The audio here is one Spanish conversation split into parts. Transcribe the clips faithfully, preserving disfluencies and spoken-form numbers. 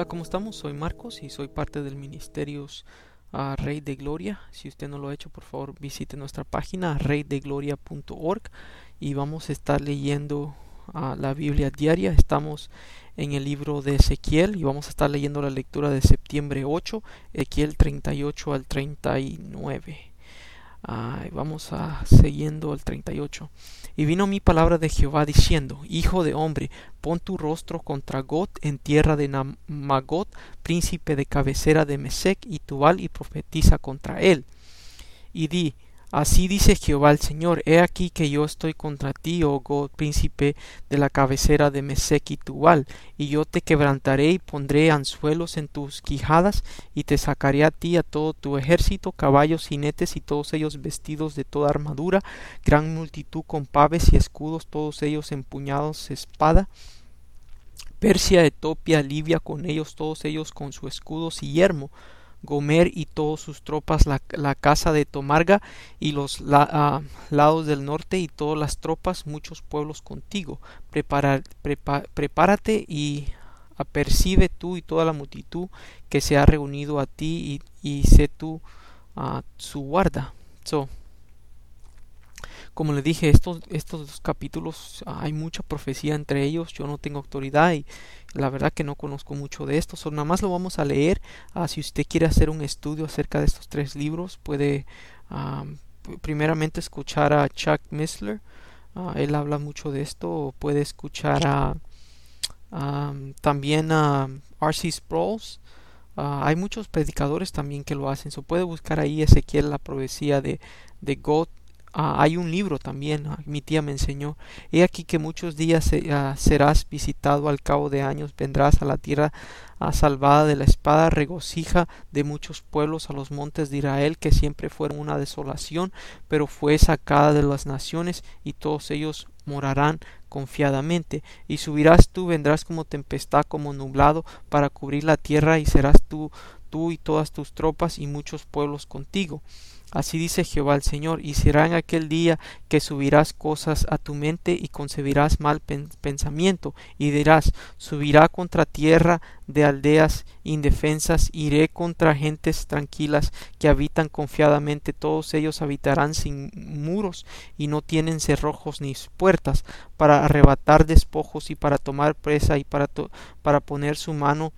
¿cómo estamos? Soy Marcos y soy parte del ministerio uh, Rey de Gloria. Si usted no lo ha hecho, por favor visite nuestra página rey de gloria punto org y vamos a estar leyendo uh, la Biblia diaria. Estamos en el libro de Ezequiel y vamos a estar leyendo la lectura de septiembre ocho, Ezequiel treinta y ocho al treinta y nueve. Uh, vamos a siguiendo el treinta y ocho. Y vino mi palabra de Jehová diciendo: Hijo de hombre, pon tu rostro contra Gog en tierra de Magot, príncipe de cabecera de Mesec y Tubal, y profetiza contra él. Y di: Así dice Jehová el Señor: He aquí que yo estoy contra ti, oh Gog, príncipe de la cabecera de Mesec y Tubal, y yo te quebrantaré y pondré anzuelos en tus quijadas, y te sacaré a ti a todo tu ejército, caballos, jinetes, y todos ellos vestidos de toda armadura, gran multitud con paves y escudos, todos ellos empuñados espada. Persia, Etiopía, Libia con ellos, todos ellos con sus escudos y yermo. Gomer y todas sus tropas, la, la casa de Tomarga y los la, uh, lados del norte y todas las tropas, muchos pueblos contigo. Prepara, prepa, prepárate y apercibe tú y toda la multitud que se ha reunido a ti, y, y sé tú uh, su guarda. So, como le dije, estos, estos dos capítulos uh, hay mucha profecía entre ellos. Yo no tengo autoridad y la verdad que no conozco mucho de esto, so, nada más lo vamos a leer. Uh, si usted quiere hacer un estudio acerca de estos tres libros, puede um, primeramente escuchar a Chuck Missler. Uh, él habla mucho de esto. O puede escuchar a um, también a R C Sproul. Uh, hay muchos predicadores también que lo hacen. So, puede buscar ahí Ezequiel, la profecía de, de Gog. Uh, hay un libro también, uh, mi tía me enseñó: He aquí que muchos días uh, serás visitado, al cabo de años vendrás a la tierra uh, salvada de la espada, regocija de muchos pueblos, a los montes de Israel, que siempre fueron una desolación, pero fue sacada de las naciones, y todos ellos morarán confiadamente. Y subirás tú, vendrás como tempestad, como nublado, para cubrir la tierra, y serás tú, tú y todas tus tropas, y muchos pueblos contigo. Así dice Jehová el Señor: Y será en aquel día que subirás cosas a tu mente y concebirás mal pen pensamiento, y dirás: subirá contra tierra de aldeas indefensas, iré contra gentes tranquilas que habitan confiadamente, todos ellos habitarán sin muros y no tienen cerrojos ni puertas, para arrebatar despojos y para tomar presa, y para, para poner su mano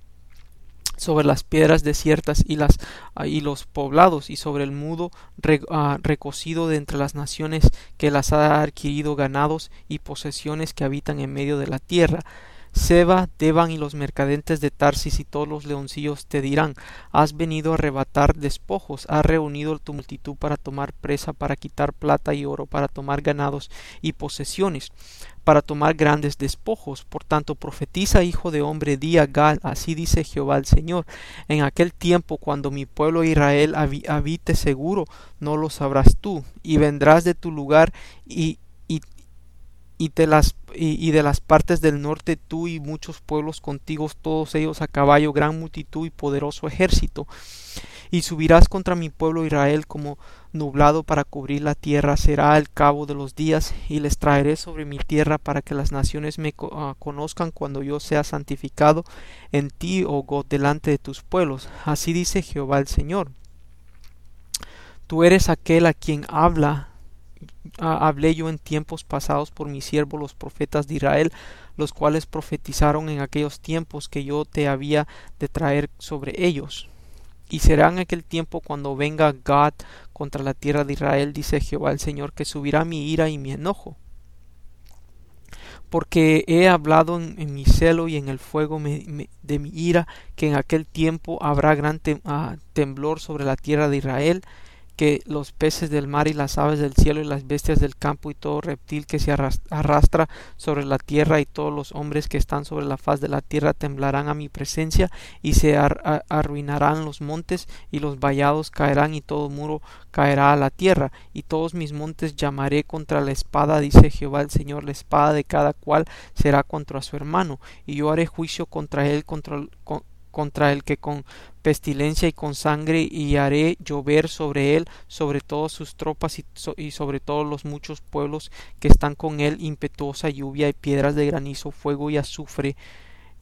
sobre las piedras desiertas y las uh, y los poblados, y sobre el mudo re, uh, recocido de entre las naciones, que las ha adquirido ganados y posesiones que habitan en medio de la tierra. Seba, Deban y los mercaderes de Tarsis y todos los leoncillos te dirán: Has venido a arrebatar despojos, has reunido tu multitud para tomar presa, para quitar plata y oro, para tomar ganados y posesiones, para tomar grandes despojos. Por tanto, profetiza, hijo de hombre, di a Gad: Así dice Jehová el Señor: En aquel tiempo, cuando mi pueblo Israel habite seguro, no lo sabrás tú, y vendrás de tu lugar y y Y de, las, y, y de las partes del norte, tú y muchos pueblos contigo, todos ellos a caballo, gran multitud y poderoso ejército. Y subirás contra mi pueblo Israel como nublado para cubrir la tierra. Será al cabo de los días, y les traeré sobre mi tierra, para que las naciones me uh, conozcan, cuando yo sea santificado en ti, oh God, delante de tus pueblos. Así dice Jehová el Señor: Tú eres aquel a quien habla Uh, hablé yo en tiempos pasados por mis siervos los profetas de Israel, los cuales profetizaron en aquellos tiempos que yo te había de traer sobre ellos. Y será en aquel tiempo, cuando venga Gad contra la tierra de Israel, dice Jehová el Señor, que subirá mi ira y mi enojo, porque he hablado en, en mi celo y en el fuego me, me, de mi ira, que en aquel tiempo habrá gran tem, uh, temblor sobre la tierra de Israel, que los peces del mar y las aves del cielo y las bestias del campo y todo reptil que se arrastra sobre la tierra y todos los hombres que están sobre la faz de la tierra temblarán a mi presencia, y se ar arruinarán los montes, y los vallados caerán, y todo muro caerá a la tierra, y todos mis montes llamaré contra la espada, dice Jehová el Señor: La espada de cada cual será contra su hermano, y yo haré juicio contra él, contra con, contra el que con pestilencia y con sangre, y haré llover sobre él, sobre todas sus tropas y, so, y sobre todos los muchos pueblos que están con él, impetuosa lluvia y piedras de granizo, fuego y azufre,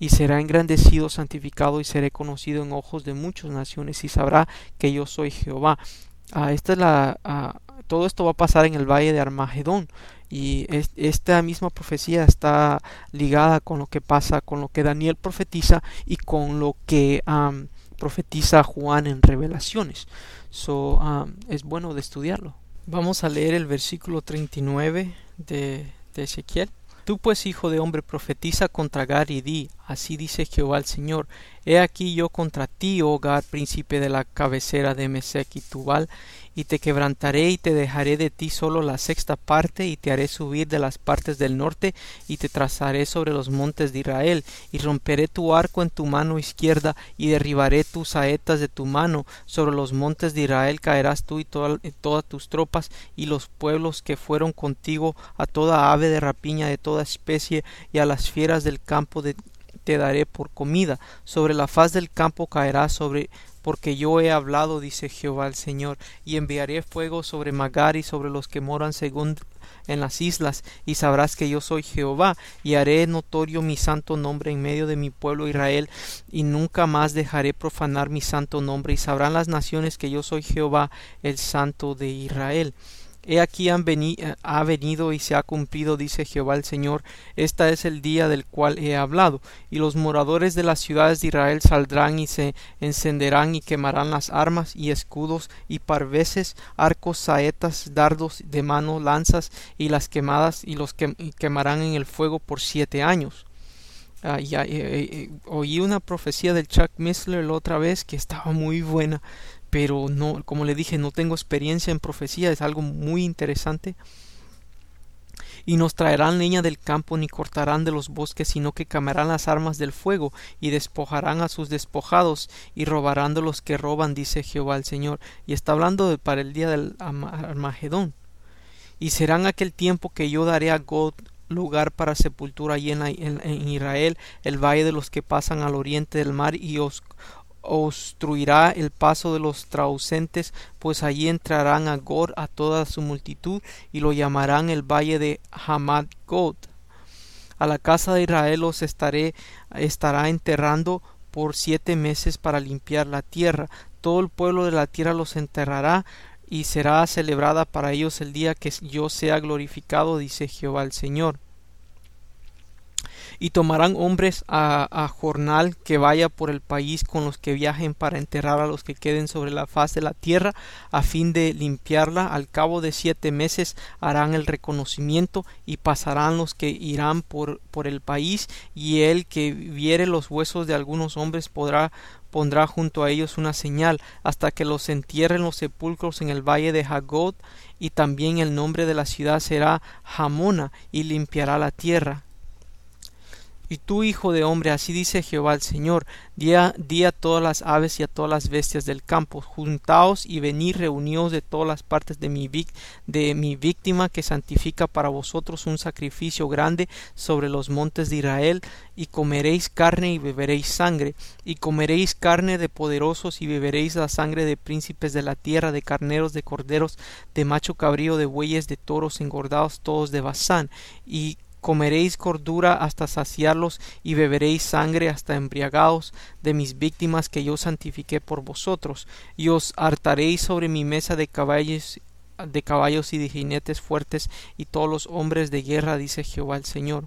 y será engrandecido, santificado y seré conocido en ojos de muchas naciones y sabrá que yo soy Jehová. Uh, esta es la, uh, todo esto va a pasar en el valle de Armagedón. Y es, esta misma profecía está ligada con lo que pasa, con lo que Daniel profetiza y con lo que um, profetiza Juan en Revelaciones. So, um, es bueno de estudiarlo. Vamos a leer el versículo treinta y nueve de, de Ezequiel. Tú pues, hijo de hombre, profetiza contra Gad y di, así dice Jehová el Señor, he aquí yo contra ti, oh Gad, príncipe de la cabecera de Mesec y Tubal, y te quebrantaré y te dejaré de ti solo la sexta parte, y te haré subir de las partes del norte, y te trazaré sobre los montes de Israel, y romperé tu arco en tu mano izquierda, y derribaré tus saetas de tu mano, sobre los montes de Israel caerás tú y toda, todas tus tropas, y los pueblos que fueron contigo, a toda ave de rapiña de toda especie, y a las fieras del campo de, te daré por comida, sobre la faz del campo caerás sobre porque yo he hablado, dice Jehová el Señor, y enviaré fuego sobre Magar y sobre los que moran según en las islas, y sabrás que yo soy Jehová, y haré notorio mi santo nombre en medio de mi pueblo Israel, y nunca más dejaré profanar mi santo nombre, y sabrán las naciones que yo soy Jehová, el Santo de Israel. He aquí han veni ha venido y se ha cumplido, dice Jehová el Señor, este es el día del cual he hablado, y los moradores de las ciudades de Israel saldrán y se encenderán y quemarán las armas y escudos y parveses, arcos, saetas, dardos de mano, lanzas y las quemadas, y los que y quemarán en el fuego por siete años. Uh, ya, eh, eh, oí una profecía del Chuck Missler la otra vez que estaba muy buena, pero no, como le dije, no tengo experiencia en profecía, es algo muy interesante. Y nos traerán leña del campo, ni cortarán de los bosques, sino que quemarán las armas del fuego, y despojarán a sus despojados, y robarán de los que roban, dice Jehová el Señor. Y está hablando de para el día del Armagedón. Y será en aquel tiempo que yo daré a Gog lugar para sepultura allí en, la, en, en Israel, el valle de los que pasan al oriente del mar, y os obstruirá el paso de los traducentes, pues allí entrarán a Gor a toda su multitud, y lo llamarán el valle de Hamad God. A la casa de Israel los estaré, estará enterrando por siete meses para limpiar la tierra. Todo el pueblo de la tierra los enterrará, y será celebrada para ellos el día que yo sea glorificado, dice Jehová el Señor. Y tomarán hombres a, a jornal que vaya por el país con los que viajen para enterrar a los que queden sobre la faz de la tierra, a fin de limpiarla. Al cabo de siete meses harán el reconocimiento, y pasarán los que irán por, por el país, y el que viere los huesos de algunos hombres podrá pondrá junto a ellos una señal, hasta que los entierren los sepulcros en el valle de Hagod, y también el nombre de la ciudad será Hamona, y limpiará la tierra. Y tú, hijo de hombre, así dice Jehová el Señor, di a, di a todas las aves y a todas las bestias del campo, juntaos y venid reuníos de todas las partes de mi, de mi víctima que santifica para vosotros un sacrificio grande sobre los montes de Israel, y comeréis carne y beberéis sangre, y comeréis carne de poderosos y beberéis la sangre de príncipes de la tierra, de carneros, de corderos, de macho cabrío, de bueyes, de toros engordados todos de Basán, y comeréis cordura hasta saciarlos, y beberéis sangre hasta embriagados de mis víctimas que yo santifiqué por vosotros, y os hartaréis sobre mi mesa de caballos, de caballos y de jinetes fuertes, y todos los hombres de guerra, dice Jehová el Señor.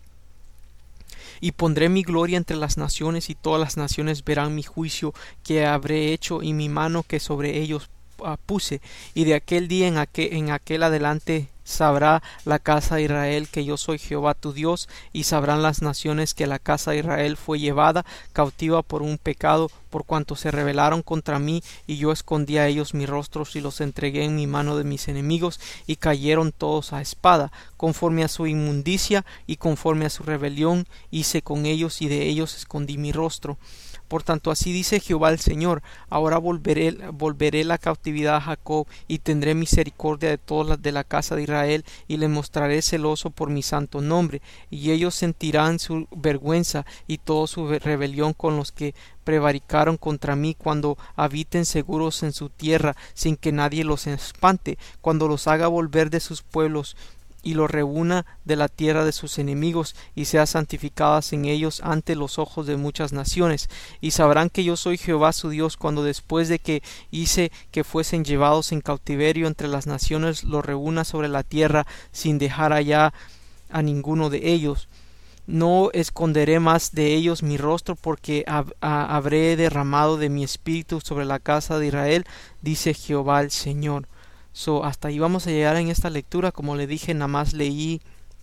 Y pondré mi gloria entre las naciones, y todas las naciones verán mi juicio que habré hecho, y mi mano que sobre ellos uh, puse, y de aquel día en aquel, en aquel adelante sabrá la casa de Israel que yo soy Jehová tu Dios, y sabrán las naciones que la casa de Israel fue llevada cautiva por un pecado, por cuanto se rebelaron contra mí, y yo escondí a ellos mis rostros y los entregué en mi mano de mis enemigos, y cayeron todos a espada, conforme a su inmundicia y conforme a su rebelión hice con ellos, y de ellos escondí mi rostro. Por tanto, así dice Jehová el Señor, ahora volveré, volveré la cautividad a Jacob, y tendré misericordia de todas las de la casa de Israel, y le mostraré celoso por mi santo nombre, y ellos sentirán su vergüenza y toda su rebelión con los que prevaricaron contra mí, cuando habiten seguros en su tierra, sin que nadie los espante, cuando los haga volver de sus pueblos, y los reúna de la tierra de sus enemigos, y sea santificadas en ellos ante los ojos de muchas naciones. Y sabrán que yo soy Jehová su Dios, cuando después de que hice que fuesen llevados en cautiverio entre las naciones, los reúna sobre la tierra, sin dejar allá a ninguno de ellos. No esconderé más de ellos mi rostro, porque hab a habré derramado de mi espíritu sobre la casa de Israel, dice Jehová el Señor. So, hasta ahí vamos a llegar en esta lectura. Como le dije, nada más leí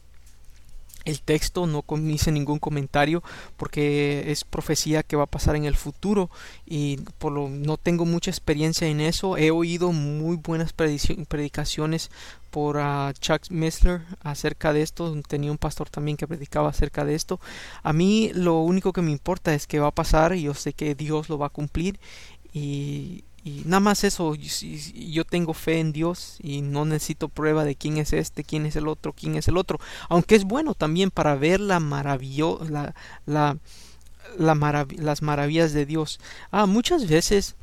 el texto, no hice ningún comentario porque es profecía que va a pasar en el futuro y por lo no tengo mucha experiencia en eso. He oído muy buenas predicaciones por uh, Chuck Missler acerca de esto. Tenía un pastor también que predicaba acerca de esto. A mí lo único que me importa es que va a pasar y yo sé que Dios lo va a cumplir, y Y nada más eso. Yo tengo fe en Dios y no necesito prueba de quién es este, quién es el otro, quién es el otro. Aunque es bueno también para ver la maravillo, la, la, la marav las maravillas de Dios. Ah, muchas veces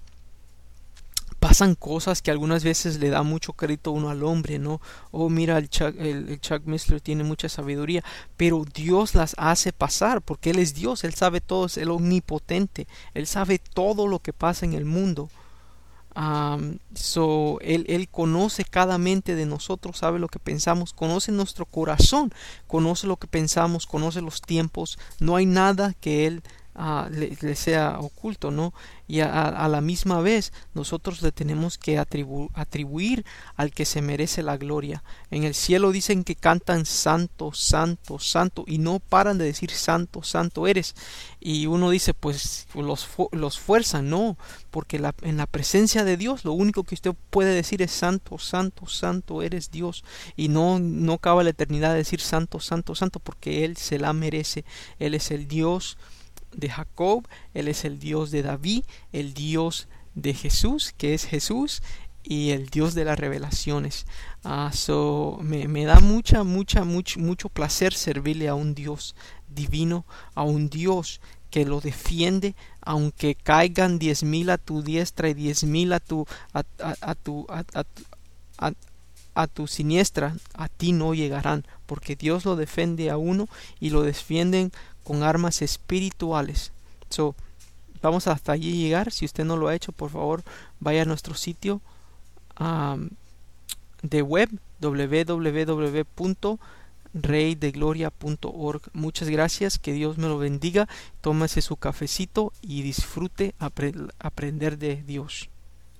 pasan cosas que algunas veces le da mucho crédito uno al hombre, ¿no? Oh, mira, el Chuck, el, el Chuck Missler tiene mucha sabiduría, pero Dios las hace pasar porque Él es Dios, Él sabe todo, es el omnipotente, Él sabe todo lo que pasa en el mundo. Um, so, él, él conoce cada mente de nosotros, sabe lo que pensamos, conoce nuestro corazón, conoce lo que pensamos, conoce los tiempos. No hay nada que Él uh, le, le sea oculto, ¿no? Y a, a la misma vez nosotros le tenemos que atribu atribuir al que se merece la gloria. En el cielo dicen que cantan santo, santo, santo, y no paran de decir santo, santo eres. Y uno dice, pues los, fu los fuerzan, no, porque la, en la presencia de Dios lo único que usted puede decir es santo, santo, santo eres Dios, y no, no acaba la eternidad de decir santo, santo, santo, porque Él se la merece. Él es el Dios de Jacob, Él es el Dios de David, el Dios de Jesús, que es Jesús, y el Dios de las revelaciones. Uh, so, me, me da mucha, mucha, mucho, mucho placer servirle a un Dios divino, a un Dios que lo defiende, aunque caigan diez mil a tu diestra y diez mil a tu a, a, a tu a, a, a, a tu siniestra, a ti no llegarán, porque Dios lo defiende a uno y lo defienden con armas espirituales. So, vamos hasta allí llegar. Si usted no lo ha hecho, por favor vaya a nuestro sitio um, de web w w w punto rey de gloria punto org. Muchas gracias, que Dios me lo bendiga. Tómese su cafecito y disfrute apre aprender de Dios.